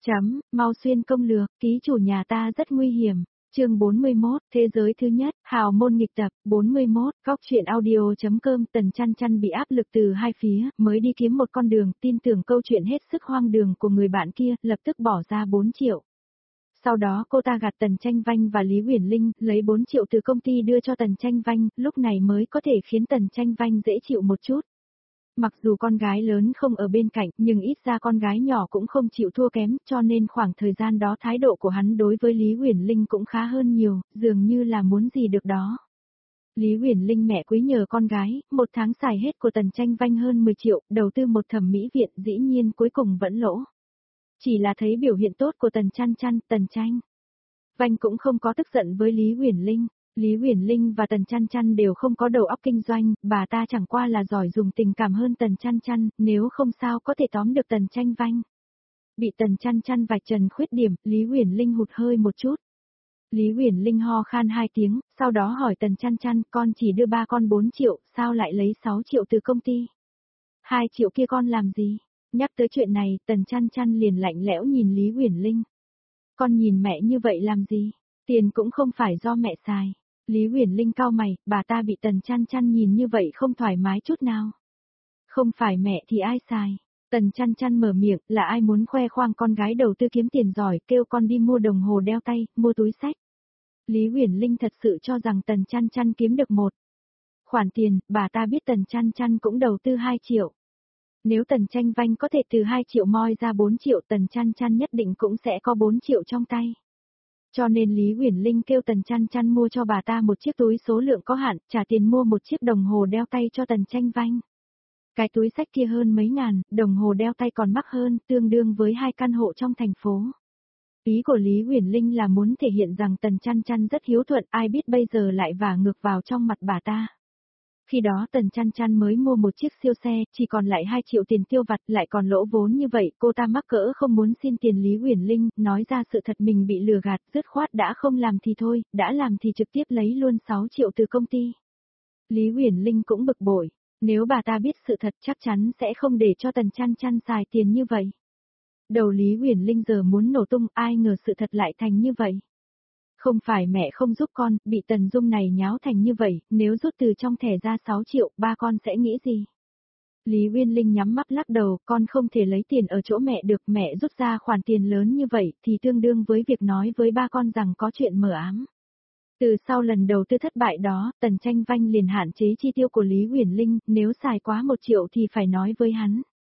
Mau xuyên công lược, ký chủ nhà ta rất nguy hiểm. Chương 41, thế giới thứ nhất, hào môn nghịch tập, 41, góc truyện audio.com. Tần Chăn Chăn bị áp lực từ hai phía, mới đi kiếm một con đường, tin tưởng câu chuyện hết sức hoang đường của người bạn kia, lập tức bỏ ra 4 triệu. Sau đó cô ta gạt Tần Tranh Vanh và Lý Uyển Linh, lấy 4 triệu từ công ty đưa cho Tần Tranh Vanh, lúc này mới có thể khiến Tần Tranh Vanh dễ chịu một chút. Mặc dù con gái lớn không ở bên cạnh, nhưng ít ra con gái nhỏ cũng không chịu thua kém, cho nên khoảng thời gian đó thái độ của hắn đối với Lý Uyển Linh cũng khá hơn nhiều, dường như là muốn gì được đó. Lý Uyển Linh mẹ quý nhờ con gái, một tháng xài hết của Tần Tranh Vanh hơn 10 triệu, đầu tư một thẩm mỹ viện, dĩ nhiên cuối cùng vẫn lỗ. Chỉ là thấy biểu hiện tốt của Tần Chăn Chăn, Tần Tranh Vanh cũng không có tức giận với Lý Uyển Linh. Lý Uyển Linh và Tần Chăn Chăn đều không có đầu óc kinh doanh, bà ta chẳng qua là giỏi dùng tình cảm hơn Tần Chăn Chăn, nếu không sao có thể tóm được Tần Tranh Vanh. Bị Tần Chăn Chăn vạch trần khuyết điểm, Lý Uyển Linh hụt hơi một chút. Lý Uyển Linh ho khan 2 tiếng, sau đó hỏi Tần Chăn Chăn, con chỉ đưa ba con 4 triệu, sao lại lấy 6 triệu từ công ty? 2 triệu kia con làm gì? Nhắc tới chuyện này, Tần Chăn Chăn liền lạnh lẽo nhìn Lý Uyển Linh. Con nhìn mẹ như vậy làm gì? Tiền cũng không phải do mẹ xài. Lý Uyển Linh cau mày, bà ta bị Tần Chăn Chăn nhìn như vậy không thoải mái chút nào. Không phải mẹ thì ai xài? Tần Chăn Chăn mở miệng, là ai muốn khoe khoang con gái đầu tư kiếm tiền giỏi, kêu con đi mua đồng hồ đeo tay, mua túi xách. Lý Uyển Linh thật sự cho rằng Tần Chăn Chăn kiếm được một khoản tiền, bà ta biết Tần Chăn Chăn cũng đầu tư 2 triệu. Nếu Tần Tranh Vanh có thể từ 2 triệu moi ra 4 triệu, Tần Chăn Chăn nhất định cũng sẽ có 4 triệu trong tay. Cho nên Lý Uyển Linh kêu Tần Chăn Chăn mua cho bà ta một chiếc túi số lượng có hạn, trả tiền mua một chiếc đồng hồ đeo tay cho Tần Tranh Vanh. Cái túi xách kia hơn mấy ngàn, đồng hồ đeo tay còn mắc hơn, tương đương với 2 căn hộ trong thành phố. Ý của Lý Uyển Linh là muốn thể hiện rằng Tần Chăn Chăn rất hiếu thuận, ai biết bây giờ lại vả ngược vào trong mặt bà ta. Khi đó Tần Chăn Chăn mới mua một chiếc siêu xe, chỉ còn lại 2 triệu tiền tiêu vặt, lại còn lỗ vốn như vậy, cô ta mắc cỡ không muốn xin tiền Lý Uyển Linh, nói ra sự thật mình bị lừa gạt, dứt khoát đã không làm thì thôi, đã làm thì trực tiếp lấy luôn 6 triệu từ công ty. Lý Uyển Linh cũng bực bội, nếu bà ta biết sự thật chắc chắn sẽ không để cho Tần Chăn Chăn xài tiền như vậy. Đầu Lý Uyển Linh giờ muốn nổ tung, ai ngờ sự thật lại thành như vậy. Không phải mẹ không giúp con, bị Tần Dung này nháo thành như vậy, nếu rút từ trong thẻ ra 6 triệu, ba con sẽ nghĩ gì? Lý Uyển Linh nhắm mắt lắc đầu, con không thể lấy tiền ở chỗ mẹ được, mẹ rút ra khoản tiền lớn như vậy, thì tương đương với việc nói với ba con rằng có chuyện mờ ám. Từ sau lần đầu tư thất bại đó, Tần Tranh Vanh liền hạn chế chi tiêu của Lý Uyển Linh, nếu xài quá 1 triệu thì phải nói với hắn.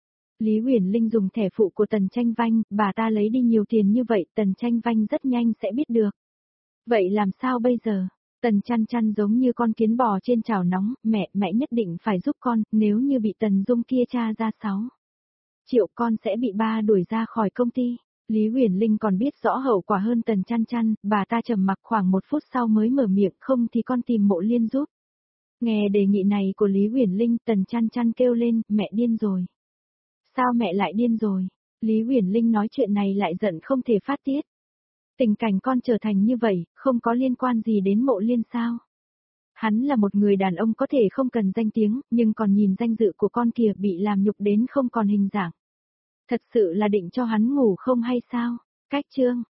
Lý Uyển Linh dùng thẻ phụ của Tần Tranh Vanh, bà ta lấy đi nhiều tiền như vậy, Tần Tranh Vanh rất nhanh sẽ biết được. Vậy làm sao bây giờ? Tần Chăn Chăn giống như con kiến bò trên chảo nóng, mẹ nhất định phải giúp con, nếu như bị Tần Dung kia tra ra 6 triệu con sẽ bị ba đuổi ra khỏi công ty. Lý Uyển Linh còn biết rõ hậu quả hơn Tần Chăn Chăn, bà ta trầm mặc khoảng 1 phút sau mới mở miệng, không thì con tìm Mộ Liên giúp. Nghe đề nghị này của Lý Uyển Linh, Tần Chăn Chăn kêu lên, mẹ điên rồi. Sao mẹ lại điên rồi? Lý Uyển Linh nói chuyện này lại giận không thể phát tiết. Tình cảnh con trở thành như vậy, không có liên quan gì đến Mộ Liên sao? Hắn là một người đàn ông có thể không cần danh tiếng, nhưng còn nhìn danh dự của con kìa bị làm nhục đến không còn hình dạng. Thật sự là định cho hắn ngủ không hay sao? Cách chương,